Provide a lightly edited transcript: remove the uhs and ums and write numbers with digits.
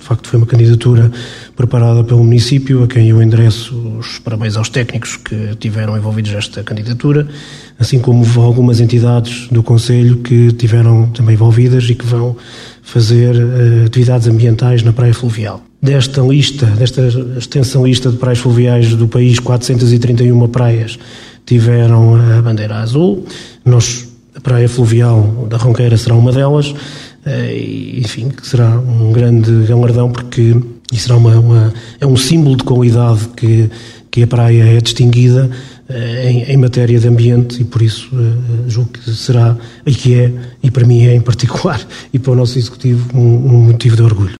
facto foi uma candidatura preparada pelo município, a quem eu endereço os parabéns aos técnicos que estiveram envolvidos nesta candidatura, assim como algumas entidades do concelho que estiveram também envolvidas e que vão fazer atividades ambientais na praia fluvial. Desta extensão lista de praias fluviais do país, 431 praias tiveram a bandeira azul. A praia fluvial da Ronqueira será uma delas, e, enfim, que será um grande galardão, porque isso será é um símbolo de qualidade que a praia é distinguida em matéria de ambiente, e por isso julgo que será, e que é, e para mim é em particular, e para o nosso Executivo, um motivo de orgulho.